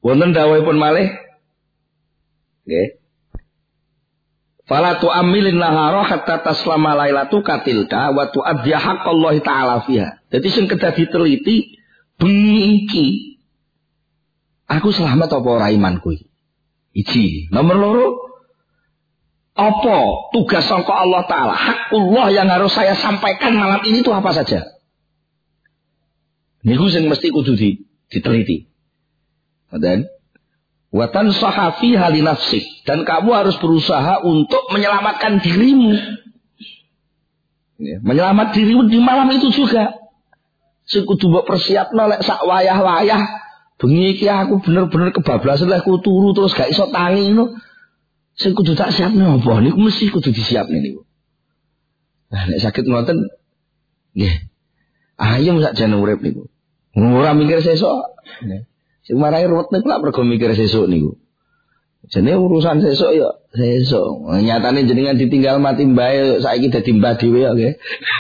Wonten dawuhipun malih nggih. Fala tu'ammilin nahara hatta taslama lailatu katilka wa tu'addi haqqallahi ta'ala fiha. Dadi sing kedah diteliti bengi iki aku selamat apa ora imanku iki. Iki. Nomor loro, apa tugas sangka Allah Ta'ala, hakullah yang harus saya sampaikan malam ini itu apa saja. Niku sing mesti kudu diteliti. Dan watan sahafi hali nafsik, dan kamu harus berusaha untuk menyelamatkan dirimu. Ya, menyelamat dirimu di malam itu juga. Sing kudu mbok persiapno lek sak wayah-wayah bengi iki aku bener-bener kebablasan lek aku turu terus gak iso tangi ngono. Sing kudu tak siapno apa niku mesti kudu disiapne niku. Nah nek sakit ngoten nggih. Ayem sakjane urip niku. Ora mikir sesuk. Sing marai ruwet niku lak mergo mikir sesuk niku. Jane urusan sesuk ya sesuk. Nyatane jenengan ditinggal mati mbae saiki dadi mbah dhewe ya nggih.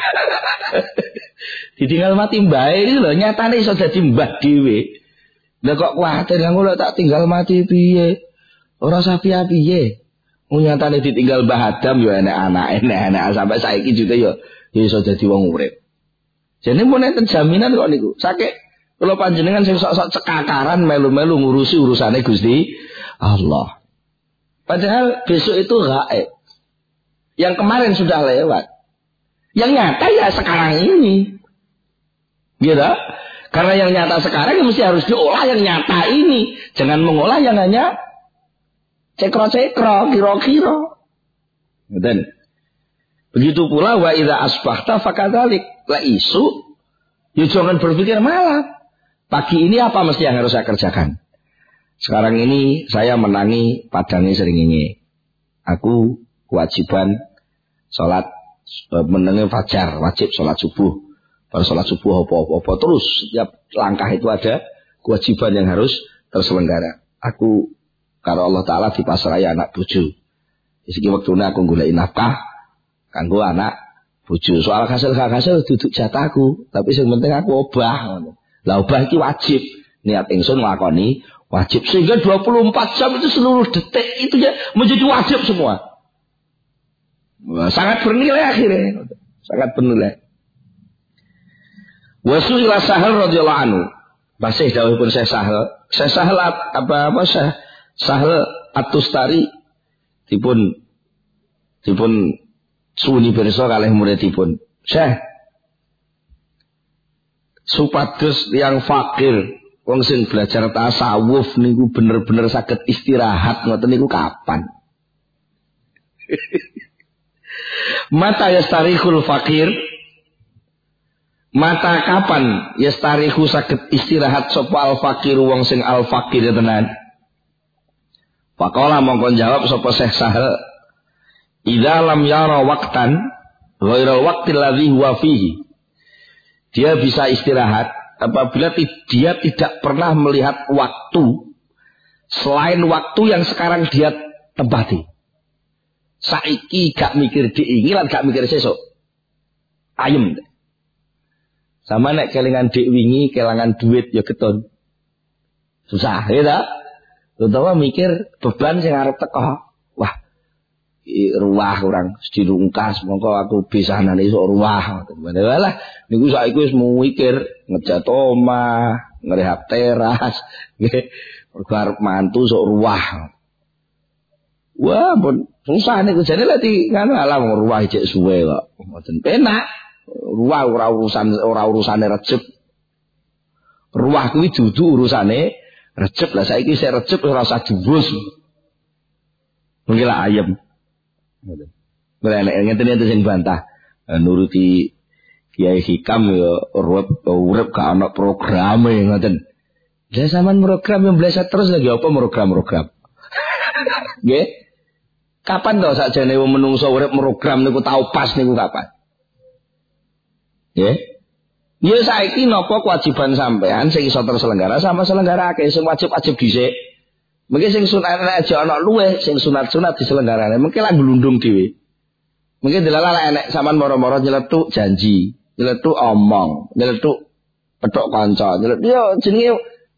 Ditinggal mati mbae iki lho nyatane iso dadi mbah dhewe. Lah kok kuwatir ngono tak tinggal mati piye? Ora usah piye-piye. Nyatane ditinggal Mbah Adam ya enak-anak sampai saiki juga ya iso dadi wong urip. Jane mun enten jaminan kok niku. Saking kula panjenengan sing sok-sok cekakaran melu-melu ngurusi urusane Gusti Allah. Padahal besok itu gaib. Yang kemarin sudah lewat. Yang nyata ya sekarang ini. Gitu? Karena yang nyata sekarang mesti harus diolah yang nyata ini. Jangan mengolah yang hanya cekro-cekro, kira-kira. Dan begitu pula wa idza asbahta fakadzalik. La isu ya jangan berpikir malam. Pagi ini apa mesti yang harus saya kerjakan? Sekarang ini saya menangi padange srengenge. Aku kewajiban salat menengi fajar, wajib salat subuh. Pada salat subuh apa-apa terus setiap langkah itu ada kewajiban yang harus terselenggara. Aku karo Allah Ta'ala dipasrahi anak bojo. Iki wektune aku golek nafkah kanggo anak bojo. Soal hasil duduk jatahku, tapi sing penting aku obah ngono. Lah obah iki wajib. Niat ingsun nglakoni wajib sehingga 24 jam itu seluruh detik itu ya menjadi wajib semua. Sangat bernilai akhirnya. Sangat bernilai. Wasu'ila Sahal radhiyallahu anhu. Basih dawuhipun Syekh Sahal. Syekh Sahal Syekh Sahal At-Tustari dipun suni pirsa kalih muridipun. Syekh supados yang fakir wong sing belajar tasawuf niku bener-bener saged istirahat ngoten niku kapan? Mata yastarihul fakir. Mata kapan yastarihu saged istirahat sapa al fakir wong sing al fakir tenan. Faqala mongkon jawab sapa Syekh Sahal, idza lam yara waqtan ghairal waqtil ladzi huwa fihi. Dia bisa istirahat apabila dia tidak pernah melihat waktu selain waktu yang sekarang dia tempati. Saiki gak mikir diingi lan gak mikir sesuk. Ayem. Sama nek kelingan dik wingi kelangan duit ya keton. Susah ya ta? Terutama mikir beban sing arep teko. Wah, ruwah orang dirungkas mongko aku bisanan iso ruwah. Walah niku saiki wis mikir ngecat omah, ngrehab teras, nggih. Mergo arep mantu sok ruwah. Wah, pun susah niku jane lek ngono alam ruwah cek suwe kok. Mboten penak. Ruwah ora urusane recep. Ruwah kuwi dudu urusane recep. Lah saiki sik recep ora usah jurus. Mungkin lah ayam. Ngoten. Ngeten sing bantah. Nuruti Kiai Hikam ya urip gak ana programe ngoten. Lah sampean program yang bleset terus lagi apa program-program. Nggih. Kapan to sakjane wong menungso urip program niku tau pas niku kapan? Ya. Ya saiki napa kewajiban sampean sing iso terselenggara sama selenggarake sing wajib-wajib dhisik. Mungkin sing sunat aja ana luweh, sing sunat-sunat diselenggarane. Mungkin lah glundung dhewe. Mungkin delala enek sampean moro-moro nyeletuk janji, nyeletuk omong, nyeletuk petok kanca, nyeletuk yo jenenge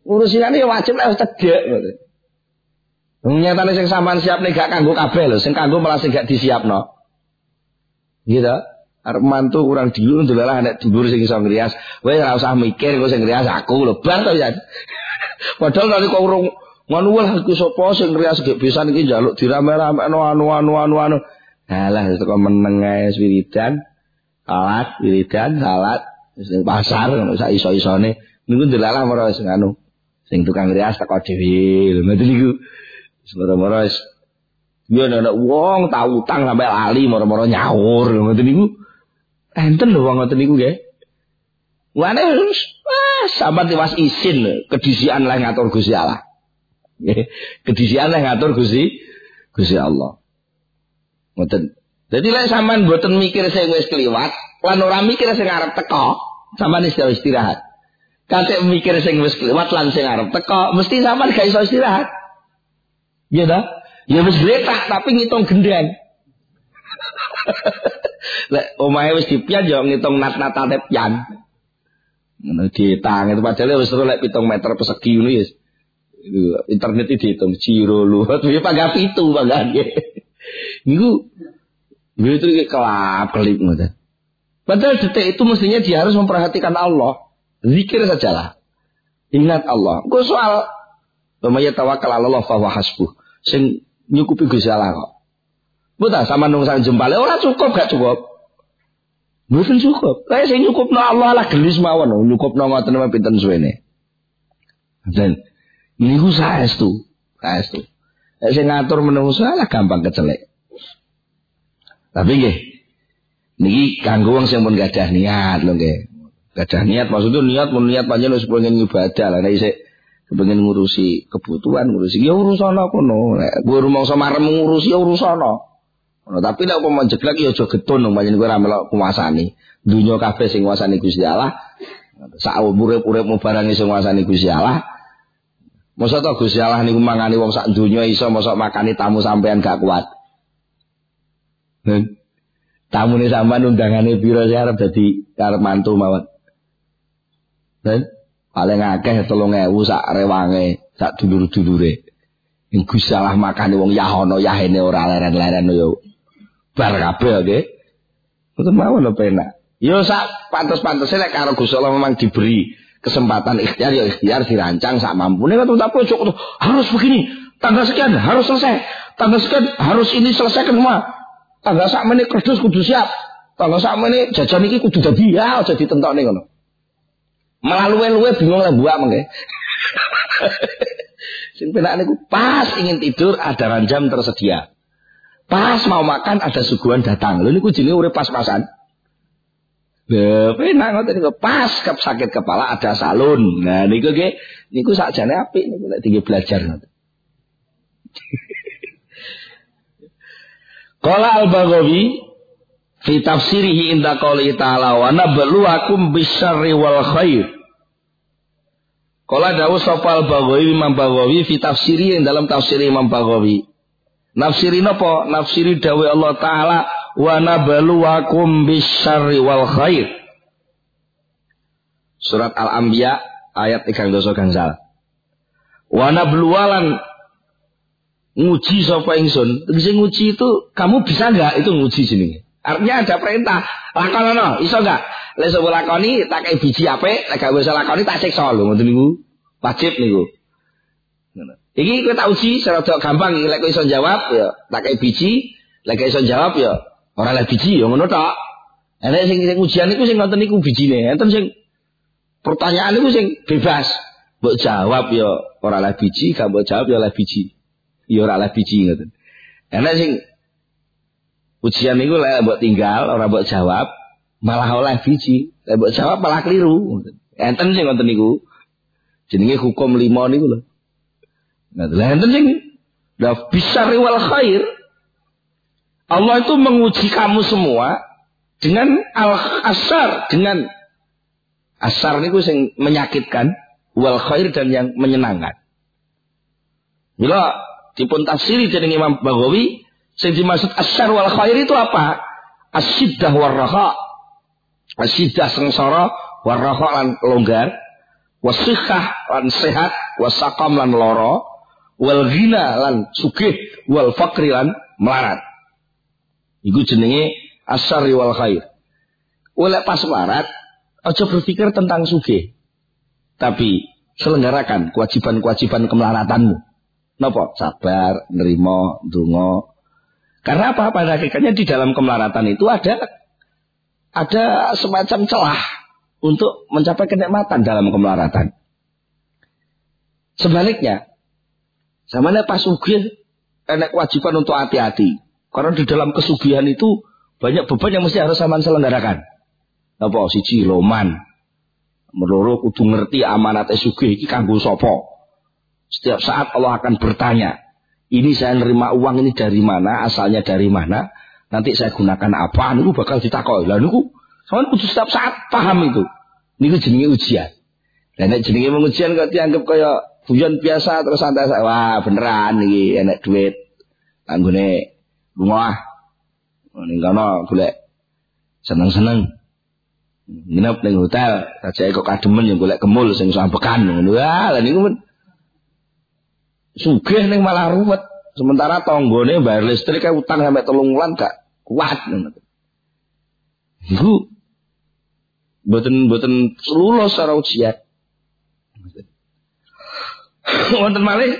Urusane ya wajib lek wis cedhek ngoten. Nyatane sing sampean siapne gak kanggo kabeh lho, sing kanggo malah sing gak disiapno. Gitu. Arep mantu kurang dulu ndelalah nek dulur sing iso ngrias. Wis ora usah mikir kok sing ngrias aku lho bar to ya. Padahal nek kok urung ngono wae aku sapa sing ngrias gek pisan iki njaluk dirame-ramekno anu. Halah teko meneng ae wiridan, salat sing pasar ngono sak iso-isone. Niku ndelalah mara sing anu. Sing tukang ngrias teko dhewe lho ngoten niku. Moro-moro wis yo ana wong tau utang sampe lali moro-moro nyaur ngoten niku. Enten lho wong ngoten niku nggih. Wane sampeyan tiwas isin kedisian lah ngatur Gusti Allah. Nggih, kedisian lah ngatur Gusti Allah. Ngoten. Dadi lek sampean mboten mikir sing wis kliwat, lan ora mikir sing arep teko, sampean istirahat. Kate mikir sing wis kliwat lan sing arep teko, mesti sampean gak iso istirahat. Ya dah, ya wis gletak tapi ngitung gendang. Lek omahe wis dipian ya ngitung nat-natate pian. Ngono ditang itu padahal wis lek 7 meter persegi ngono ya. Internet iki dihitung ciro luwet piye pangga 7 panggan. Niku itu kelap-kelip ngoten. Padahal detik itu mestinya dia harus memperhatikan Allah. Zikir sajalah. Ingat Allah. Kok soal pemaya tawakal Allah fa wa hasbuh. Sing nyukupi Gusti Allah kok. Mboten sama nung sang jempale ora cukup gak cukup. Mboten cukup. Lah sing nyukupno Allah lah gelis mawon nyukupno ngoten pinten suwene. Dan niku saestu. Nek sing ngatur menungso lah gampang kecelek. Tapi nggih niki kanggo wong sing pun gadah niat lho nggih. Gadah niat maksudnya niat panjenengan wis pengen ibadah lah nek isih pengen ngurusi kebutuhan, ngurusi ya urusana kono. Nek kowe rumangsa marem ngurusi ya urusana. Ngono tapi nek umpama jeglek ya aja getun panjenengan kowe ora melok kuwasani. Dunya kabeh sing nguasani Gusti Allah. Sak urip-uripmu barang sing nguasani Gusti Allah. Mosok to Gusti Allah niku mangani wong sak donya iso mosok makani tamu sampean gak kuat. Tamune sampean undangane pira sih arep dadi arep mantu mawon. Paling akeh 3.000 sak rewange, sak dulur-dulure. Ing Gusti Allah makane wong yahono yahene ora leren-leren yo. Bar kabeh nggih. Mboten mawon lho penak. Yo sak pantes-pantese nek karo Gusti Allah memang diberi kesempatan ikhtiar ya ikhtiar dirancang sak mampune kok tapi ojo harus begini. Tanggal sekian harus selesai. Tanggal sekian harus ini selesaikan semua. Tanggal sak menit kerdus kudu siap. Tanggal sak menit jajan iki kudu dadi ya aja ditentokne ngono. Malah luwe-luwe bingung lah buak mengke. Sing penak niku pas ingin tidur ada ranjam tersedia. Pas mau makan ada suguhan datang. Lho niku jenenge urip pas-pasan. Lho penak ngoten niku pas sakit kepala ada salon. Nah niku nggih niku sakjane apik niku nek tinggi belajar ngoten. Qala al-Baghawi fi tafsirihi inda qouli ta'ala wa nabluwakum bisyarri wal khair. Qala dawuh sapa al-Baghawi Imam Baghawi fi tafsirihi dalam tafsir Imam Baghawi. Nafsiri napa? Nafsiri dawuh Allah taala wa nabluwakum bisyarri wal khair. Surat Al-Anbiya ayat 3 gangsal. Wa nabluwalan nguji sapa ingsun. Tegese nguji itu kamu bisa enggak itu nguji jenenge. Artinya ada perintah, lakonono, iso enggak? Lek sapa lakoni tak kei biji apik, lek gak bisa lakoni tak siksa lho ngoten niku. Wajib niku. Ngono. Iki kowe tak uji secara gampang lek kowe iso jawab ya tak kei biji, lek gak iso jawab ya ora lek biji ya ngono tok. Nek sing ujian niku sing ngoten niku bijine, enten sing pertanyaan niku sing bebas. Mbok jawab ya ora lek biji, gak mbok jawab ya lek biji. Ya ora lek biji ngoten. Nek sing ujian niku lek mbok tinggal ora mbok jawab malah oleh biji, lek mbok jawab malah keliru. Enten sing ngoten niku. Jenenge hukum 5 niku lho. Nah, enten sing la bisyarri wal khair. Allah itu menguji kamu semua dengan al-asar, dengan asar niku sing menyakitkan, wal khair dan yang menyenangkan. Bila dipun tafsiri dening Imam Baghawi, sing dimaksud asar wal khair itu apa? Asyiddah war raha. Asyiddah sengsara war raha lan longgar. wasihah lan sehat, wasaqam lan loro, wal ghina lan sugih, wal faqri lan melarat. Iku jenenge asyarri wal khair. Oleh pas melarat, aja berpikir tentang sugih. Tapi selenggarakan kewajiban-kewajiban kemelaratanmu. Napa? Sabar, nerima, ndonga. Karena apa? Pada hakikatnya di dalam kemelaratan itu ada semacam celah untuk mencapai kenikmatan dalam kemelaratan. Sebaliknya, zamane pas sugih enek kewajiban untuk hati-hati. Karena di dalam kesugihan itu banyak beban yang mesti harus sampean selenggarakan. Napa? Siji loman. Meloro kudu ngerti amanate sugih iki kanggo sapa. Setiap saat Allah akan bertanya, ini saya nerima uang ini dari mana, asalnya dari mana, nanti saya gunakan apa, niku bakal ditakoki. Lah niku sampeyan kudu setiap saat paham itu. Niku jenenge ujian. Lah nek jenenge ujian kok dianggap kaya guyon biasa terus santai, wah beneran iki enek duit. Anggone lunga. Ning kono golek seneng-seneng. Nginep ning hotel, sajake kok kademen yang golek kemul sing sambekan ngono. Wah, lha niku sugih ning malah ruwet. Sementara tanggane bayar listrik kae utang sampai 3 bulan gak kuat ngono. Iku mboten lulus secara ujian. Wonten malih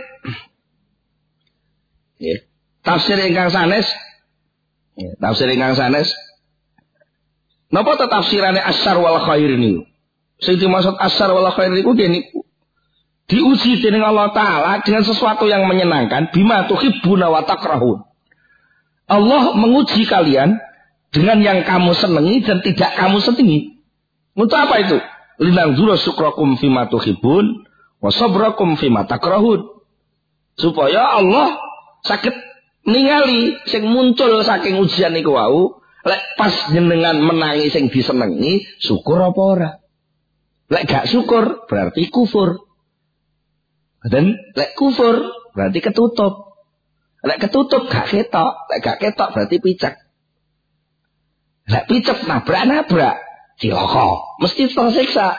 nggih. Tafsir ingkang sanes. Tafsir ingkang sanes. Napa ta tafsirane asyar wal khair niku? Sing dimaksud asyar wal khair niku niku diuji dening Allah Ta'ala dengan sesuatu yang menyenangkan, bima tuhibbuna wa takrahun. Allah menguji kalian dengan yang kamu senangi dan tidak kamu senangi. Untuk apa itu? Linanzura syukrakum fima tuhibbun wa sabrakum fima takrahun. Supaya Allah saged ningali sing muncul saking ujian niku wau, lek pas jenengan menangi sing disenengi, syukur apa ora? Lek gak syukur berarti kufur. Dan lek kufur berarti ketutup. Lek ketutup gak ketok, lek gak ketok berarti picek. Lek picek nabrak-nabrak, cilaka, mesti tersiksa.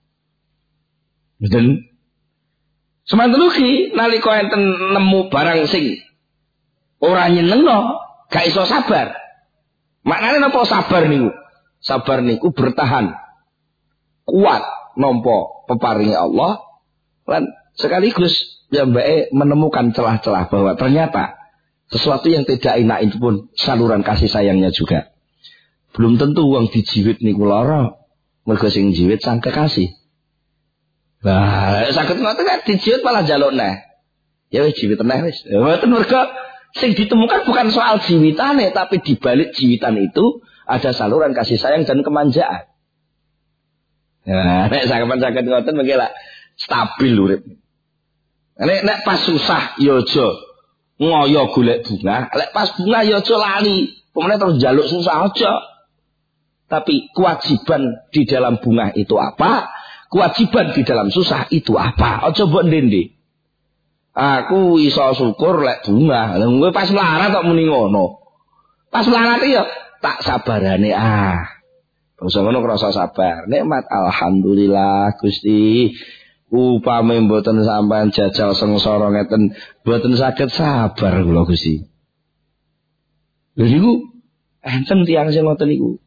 Dan semanten ugi nalika enten nemu barang sing ora nyenengno, gak iso sabar. Maknane napa sabar niku? Sabar niku bertahan kuat nampa peparinge Allah lan sekaligus piyambake menemukan celah-celah bahwa ternyata sesuatu yang tidak enak itu pun saluran kasih sayangnya juga. Belum tentu wong dijiwit niku lara, mergo sing jiwit sang kekasih. Lah, saged ngoten kan dijiwit malah njaluk neh. Ya wis jiwit neh wis. Mboten mergo sing ditemukan bukan soal jiwitane, tapi di balik jiwitan itu ada saluran kasih sayang dan kemanjaan. Nah, nek sampeyan saged ngoten mengki lak stabil urip. Nek pas susah ya aja ngoyo golek bunga, lek pas bunga ya aja lali, pemene terus njaluk susah aja. Tapi kewajiban di dalam bunga itu apa? Kewajiban di dalam susah itu apa? Aja mbok ndende. Aku iso syukur lek bunga. Lah kowe pas melarat kok muni ngono. Pas melarat ya tak sabarane Bangsa ngono krasa sabar. Nikmat alhamdulillah Gusti. Upame mboten sampean jajal sengsara ngeten, mboten saged sabar kula Gusti. Lha niku enten tiyang sing ngoten niku.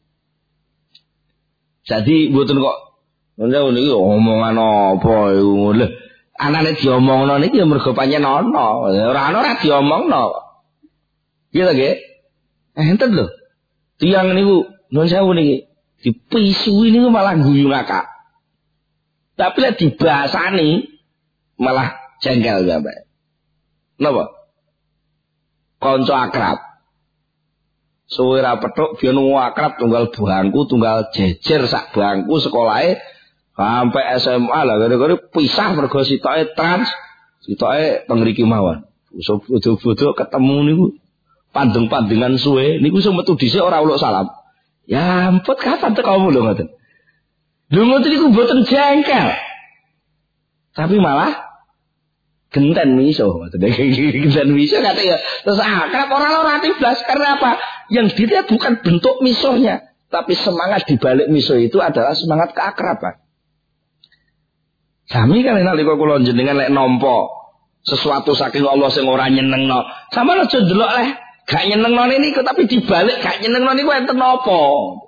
Jadi mboten kok niki omongan apa iku lho. Anane diomongno niki ya mergo pancen ana. Ora ana ora diomongno. Iya ta nggih? Enten lho. Tiyang niku nuwun sewu niki dipisui niku malah guyu ngakak. Tapi lek dibahasani malah jengkel sampe. Napa? Kanca akrab. Suwe ra petuk biyen akrab tunggal bangku, tunggal jejer sak bangku sekolahe sampai SMA lah gara-gara pisah mergo sitoke trans, sitoke pengriki mawon. Bodo-bodo ketemu niku pandeng-pandengan suwe niku sing metu dhisik ora uluk salam. Ya ampun kapan tekamu lho ngoten. Lho ngoten niku mboten jengkel. Tapi malah genten miso ngoten. Genten miso kate ya terus akrab ora blas karena apa? Yang dilihat bukan bentuk misonya, tapi semangat di balik miso itu adalah semangat keakraban. Sami kan nalika kula jenengan lek nampa sesuatu saking Allah sing ora nyenengno. Sampeyan aja ndelok leh gak nyenengno niku tapi dibalik gak nyenengno niku enten napa.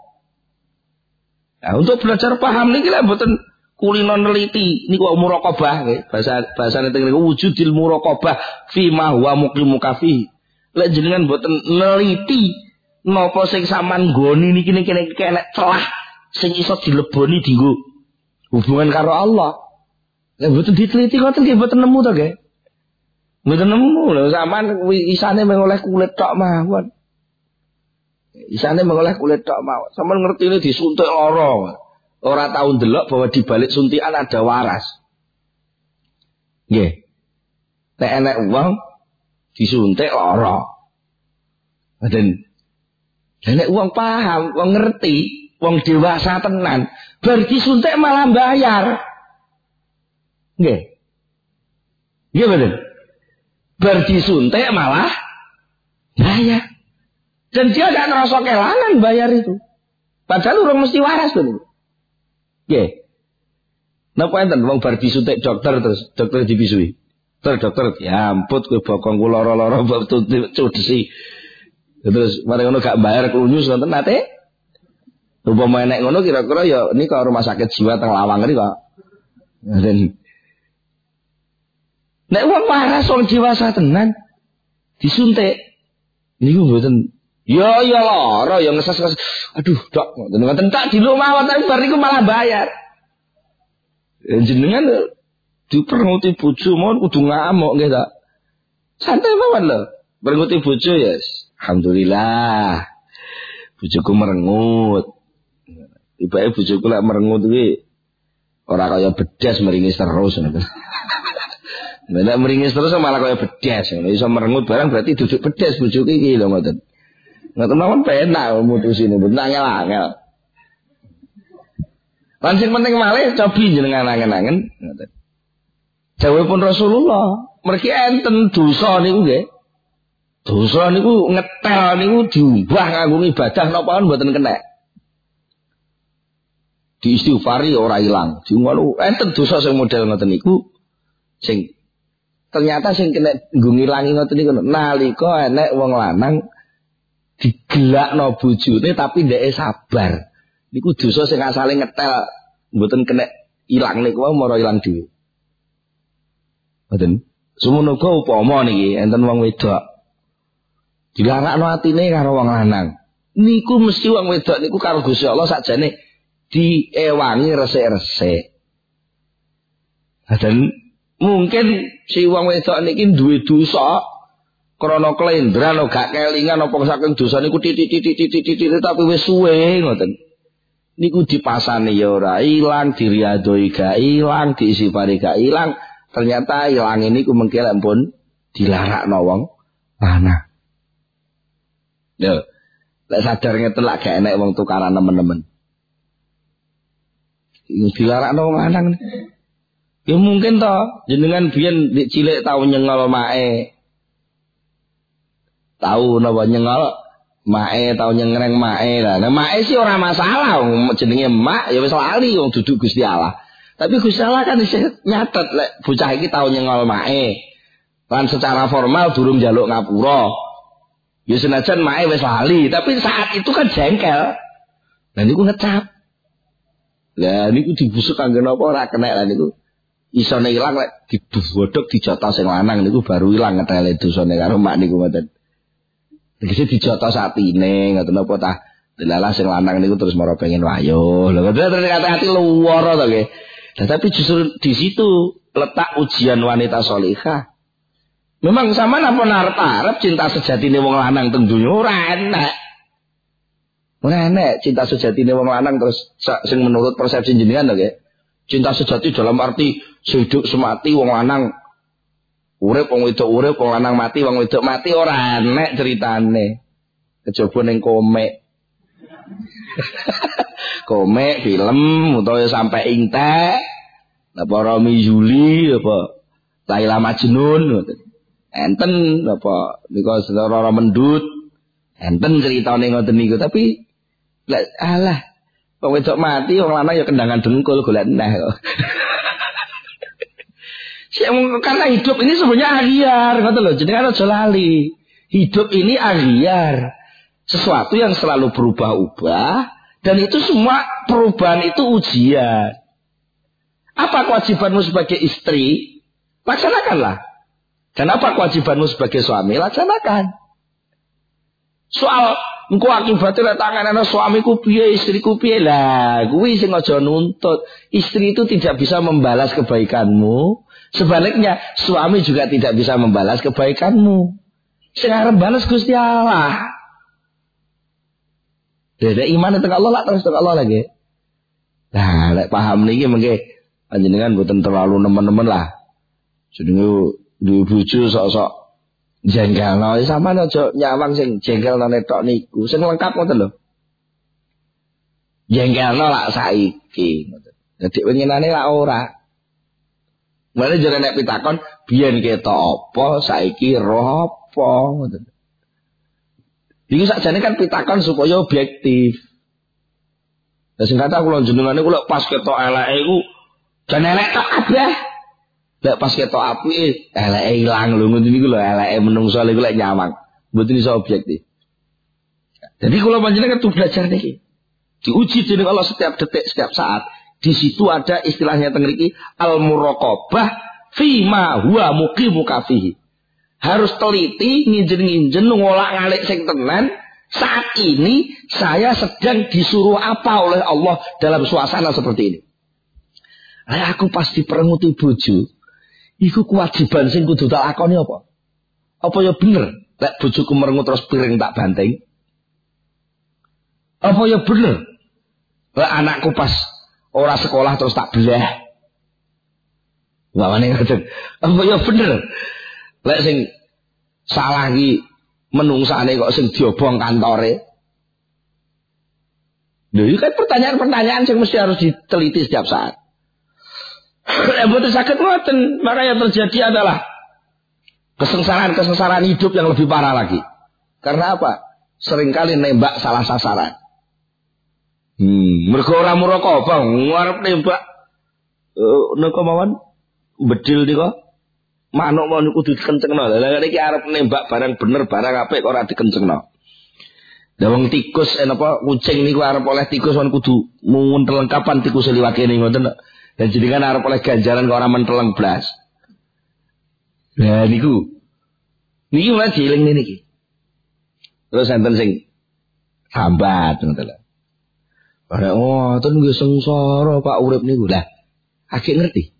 Nah, untuk belajar paham niki lek mboten kulino neliti niku muraqabah nggih. Bahasane teng niku wujudil muraqabah fi ma huwa muqimu kafi. Lek jenengan mboten neliti napa sing sampean nggoni niki enek celah sing iso dileboni dienggo hubungan karo Allah. Lek mboten diteliti ngoten nggih mboten nemu to nggih. Mboten nemu lho sampean isane mengoleh kulit tok mawon. Isane mengoleh kulit tok mawon. Sampeyan ngertine disuntik lara. Ora tau ndelok bahwa di balik suntikan ada waras. Nggih. Nek enek wong disuntik lara. Mboten. Nek wong paham, wong ngerti, wong dewasa tenan, bar disuntik malah bayar. Nggih. Nggih mboten. Bar disuntik malah bayar. Dan dia gak ngerasa kelangan bayar itu. Padahal orang mesti waras tuh. Nggih. Napa enten wong bar disuntik dokter terus dokter dibisui. Dokter, ya ampun kowe bokongku lara-lara bab cudesi. Terus mari ngono gak bayar klunyus wonten nate. Upama enek ngono kira-kira ya nika rumah sakit jiwa teng Lawang niki kok. Nek wong waras wong dewasa tenan disuntik niku mboten ya lara ya ngeses-ngeses. Aduh, Dok, ngoten tak diluk mawon tapi bar niku malah bayar. Jenengan dipernuti bojo mawon kudu ngamuk nggih ta. Santai mawon lho. Pernuti bojo ya. Alhamdulillah. Bojoku merengut. Tibake bojoku lek merengut kuwi ora kaya bedas meringis terus ngono. Nek meringis terus malah kaya bedas. Iso merengut barang berarti duduk bedas bojoku iki lho ngoten. Ngoten mawon penak mutusine mboten angel-angel. Lan sing penting malih cobi jenengan angen-angen ngoten. Dawuhipun Rasulullah, mergi enten dosa niku nggih. Dosa niku ngetel niku diubah nganggo ibadah napa mboten kena. Diistighfari ora ilang. Ngono enten dosa sing model ngoten niku sing ternyata sing kena nggo ngilangi ngoten niku nalika enek wong lanang digelakno bojone tapi ndeke sabar. Niku dosa sing asale ngetel mboten kena ilang niku wae mara ilang dhewe. Mboten. Semono uga upama niki enten wong wedok dilarakno atine karo wong lanang. Niku mesti wong wedok niku karo Gusti Allah sakjane diewangi resik-resik. Dan mungkin si wong wedok niki duwe dosa krana klendran gak kelingan apa saking dosa niku titik tapi wis suwe ngoten. Niku dipasani ya ora ilang, diriadoi gak ilang, diisifari gak ilang. Ternyata ilang ini ku mengke pun dilarakno wong lanang. Lho, lek sadar ngeten lak gak enek wong tukaran nemen-nemen. Dilarakno wong lanang. Ya mungkin to, jenengan biyen dik cilik tau nyengol mae. Tahu napa nyengol mae, tau nyengreng mae lah. Nah mae sih ora masalah, jenenge mak ya wis lali wong duduk Gusti Allah. Tapi Gusti Allah kan isih nyatet lek bocah iki tau nyengol mae. Lan secara formal durung njaluk ngapura. Ya senajan mae wis lali, tapi saat itu kan jengkel. Lah niku ngecap. Lah niku dibusuk kanggo napa ora kenek lah niku. Isone ilang lek dibodhok dijata sing lanang niku baru ilang ngetele dosane karo mak niku ngoten. Iki dijotos atine ngoten apa tah delalah sing lanang niku terus mara pengen wayuh. Lho terus kata-kati luwara to nggih. Nah, tapi justru di situ letak ujian wanita salihah. Memang sampean apa arep cinta sejatine wong lanang teng donya ora enak. Ora enak cinta sejatine wong lanang terus sing menurut persepsi jenengan to nggih. Cinta sejati dalam arti sehidup semati wong lanang urip wong wedok urip wong lanang mati wong wedok mati ora enek ceritane. Kejaba ning komik. Komik film utawa sampai Intek apa Romi Juli apa Laila Majnun ngoten. Enten apa nika Roro Mendut. Enten ceritane ngoten niku tapi lek alah wong wedok mati wong lanang ya kendangan dengkul golek neh kok. Karena hidup ini sebenarnya akhir, ngoten lho, jenengan aja lali. Hidup ini akhir. Sesuatu yang selalu berubah-ubah dan itu semua perubahan itu ujian. Apa kewajibanmu sebagai istri? Laksanakanlah. Dan apa kewajibanmu sebagai suami? Laksanakan. Soal engko akibatnya tangan anak suamiku piye, istriku piye lah, kuwi sing aja nuntut. Istri itu tidak bisa membalas kebaikanmu, sebaliknya suami juga tidak bisa membalas kebaikanmu. Sing arep balas Gusti Allah. Dede iman teng Allah lah terus teng Allah lagi. Nah, lek paham niki mengke panjenengan mboten terlalu nemen-nemen lah. Jenenge duwe bojo sok-sok jengkelno sampean aja nyawang sing jengkelno tok niku sing lengkap ngoten lho. Jengkelno lak saiki ngoten. Dadi winginane lak ora. Mane jare nek pitakon biyen ketok apa saiki roh apa ngoten. Iki sakjane kan pitakon supaya objektif. Lah sing kata kula jenengane kula pas ketok eleke iku jan elek tok kabeh. Lek pas ketok apike eleke ilang lho ngoten niku lho eleke menungso iku lek nyawang mboten iso objektif. Jadi kula panjenengan kudu belajar niki. Diuji dening Allah setiap detik setiap saat. Di situ ada istilahnya teng mriki al-muraqabah fi ma huwa muqimuka fihi. Harus teliti nginjen-nginjen ngolak-ngalik sing tenan. Saat ini saya sedang disuruh apa oleh Allah dalam suasana seperti ini. Aku pasti perenguti bojo. Iku kewajiban sing kudu tak lakoni apa? Apa ya bener lek bojoku merengut terus piring tak banting? Apa ya bener lek anakku pas ora sekolah terus tak belah? Wawane ngoten. Apa ya bener lek sing salah iki menungsane kok sing diobong kantore? Lho iki kan pertanyaan-pertanyaan sing mesti harus diteliti setiap saat. Mboten saged ngoten, maka yang terjadi adalah kesengsaraan hidup yang lebih parah lagi. Karena apa? Seringkali nembak salah sasaran. Mergo ora muraqabah, ngarep nembak nek mawon bedil nika manuk mau kudu dikencengno. Lah iki arep nembak barang bener, barang apik kok ora dikencengno. Lah wong tikus napa kucing niku arep oleh tikus kan kudu mungun telengkapan tikus liwat kene ngoten. Dan jadi kan arep oleh ganjaran kok ora menteleng blas. Lah niku mulai dieling niki. Terus enten sing sambat ngoten lho. Ora ngoten nggih sengsara Pak urip niku. Lah akeh ngerti.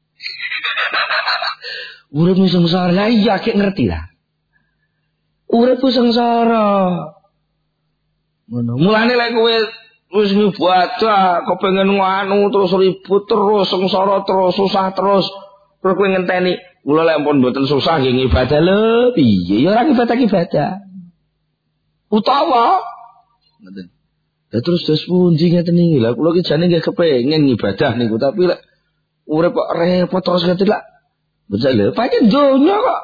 Urip niku sengsara. Lah iya akeh ngerti lah. Urip ku sengsara. Ngono. Mulane lek kowe wis nyoba kepengin nganu terus ribut terus sengsara terus susah terus kowe ngenteni kula lek ampun mboten susah nggih ibadah lho piye ya ora ibadah utawa ngoten. Lah terus pundi ngeten iki lha kula iki jane nggih kepengin ibadah niku tapi lek urip kok repot terus ngeten lak betul lho pancen donya kok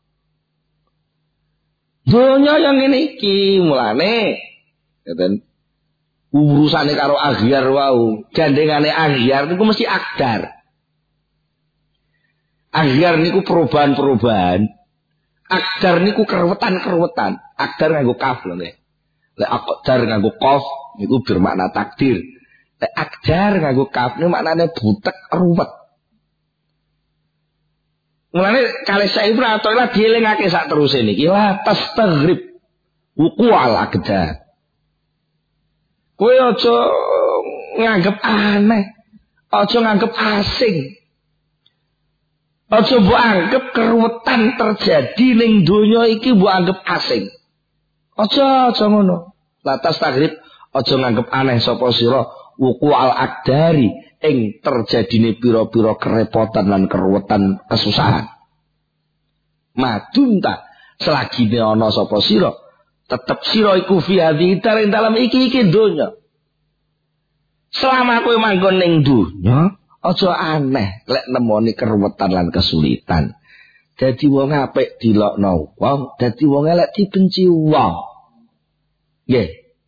donya yang ngene iki mulane ngeten urusane karo aghyar wau, gandengane aghyar niku mesti akdar. Aghyar niku perubahan-perubahan. Akdar niku keruwetan-keruwetan. Akdar nganggo kaf lho nggih. Lek akdar nganggo qaf niku bermakna takdir. Lek akdar nganggo kaf niku maknane butek ruwet. Mulane kalih Syekh Ibnu Athaillah dielingake sak teruse niki la tastaghrib wuqu'al akdar. Kowe aja nganggep aneh, aja nganggep asing. Aja mbok anggap keruwetan terjadi ning donya iki mbok anggap asing. Aja ngono. Latas tagrib aja nganggep aneh sapa sira wuku al akdari ing terjadine pira-pira kerepotan lan keruwetan kesusahan. Madunta selagine ana sapa sira tetep sira iku fi hadhihi dalam iki donya. Selama kowe manggon ning donya, aja aneh lek nemoni keruwetan lan kesulitan. Dadi wong apik dilokno wong, dadi wong elek dibenci wong. Nggih.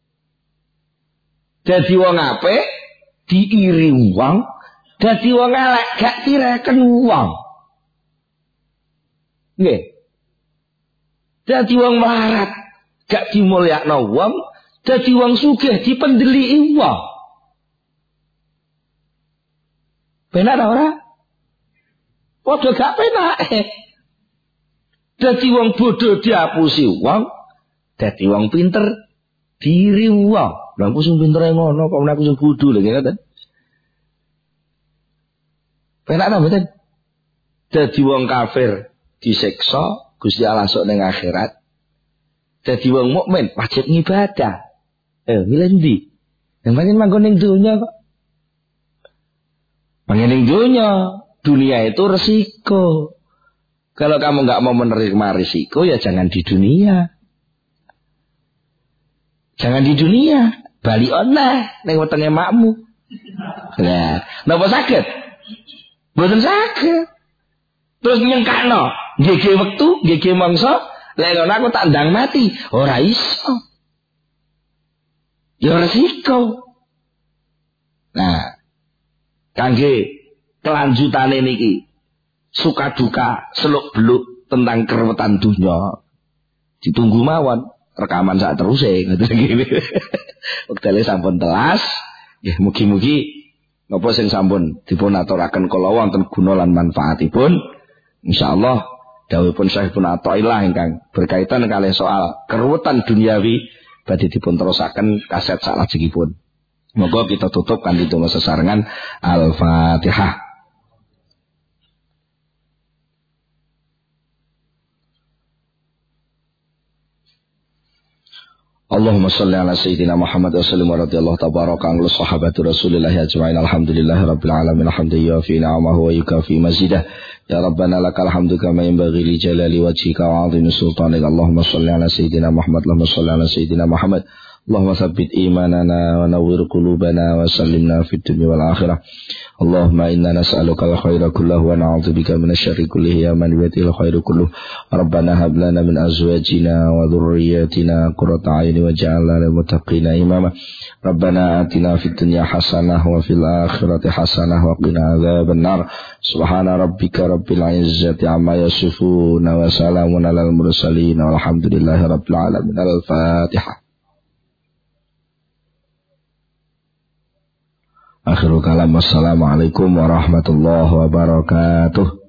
Dadi wong apik diiri wong, dadi wong elek gak direken wong. Nggih. Dadi wong melarat gak dimulyakno wong, dadi wong sugih dipendeliki wong. Penak ora? Padha gak penak. Dadi wong bodoh diapusi wong, dadi wong pinter diri wong. Lah aku sing pintere ngono kok aku sing bodho lho ngoten. Penak ta mboten? Dadi wong kafir disiksa, Gusti Allah sok ning akhirat. Dadi wong mukmin wajib ngibadah. Milih ndi? Yang pancen manggon ning donya kok. Manggon ning donya, dunia itu resiko. Kalau kamu nggak mau menerima risiko, ya jangan di dunia. Jangan di dunia. Bali onah, neng wetenge makmu. Nah, napa saged? Mboten saged. Terus nyengkakno, nggih wektu, nggih mangsa, lek ngono aku tak ndang mati, ora iso. Ya resiko. Nah, kangge kelanjutane niki suka duka seluk beluk tentang kerewetan dunya ditunggu mawon rekaman sak teruse ngoten iki. Wektale sampun telas, nggih mugi-mugi napa sing sampun dipun aturaken kala wonten guna lan manfaatipun. Insyaallah dawuhipun Syekh Ibnu Athaillah ingkang berkaitan kalih soal kerewetan duniawi badhe dipun terusaken kaset salajengipun. Moga kita tutup kanthi donga sesarengan Al-Fatihah. Allahumma salli ala sayyidina Muhammad wa sallim wa radiyallahu tabaraka an sahabati Rasulillahi ajma'in alhamdulillahi rabbil alamin hamdan yuafi ni'amahu wa yukafi mazidah ya rabbana lakal hamdu kama yanbaghi li jalali wajhika wa 'azimi sultanika Allahumma salli ala sayyidina Muhammad Allahumma salli ala sayyidina Muhammad Allahumma tsabbit imanana wa nawwir qulubana wa sallimna fid dunya wal akhirah Allahumma inna nas'aluka al-khaira kullahu wa na'udzubika minasyarri kullihi ya man biyadihil khairu kulluh Rabbana hab lana min azwajina wa dhurriyyatina qurrata a'yun waj'alna lil muttaqina imama Rabbana atina fid dunya hasanah wa fil akhirati hasanah wa qina adzaban nar subhana rabbika rabbil izzati amma yasifun wa salamun alal mursalin walhamdulillahi rabbil alamin al-Fatihah. Akhirul kalam, wassalamualaikum warahmatullahi wabarakatuh.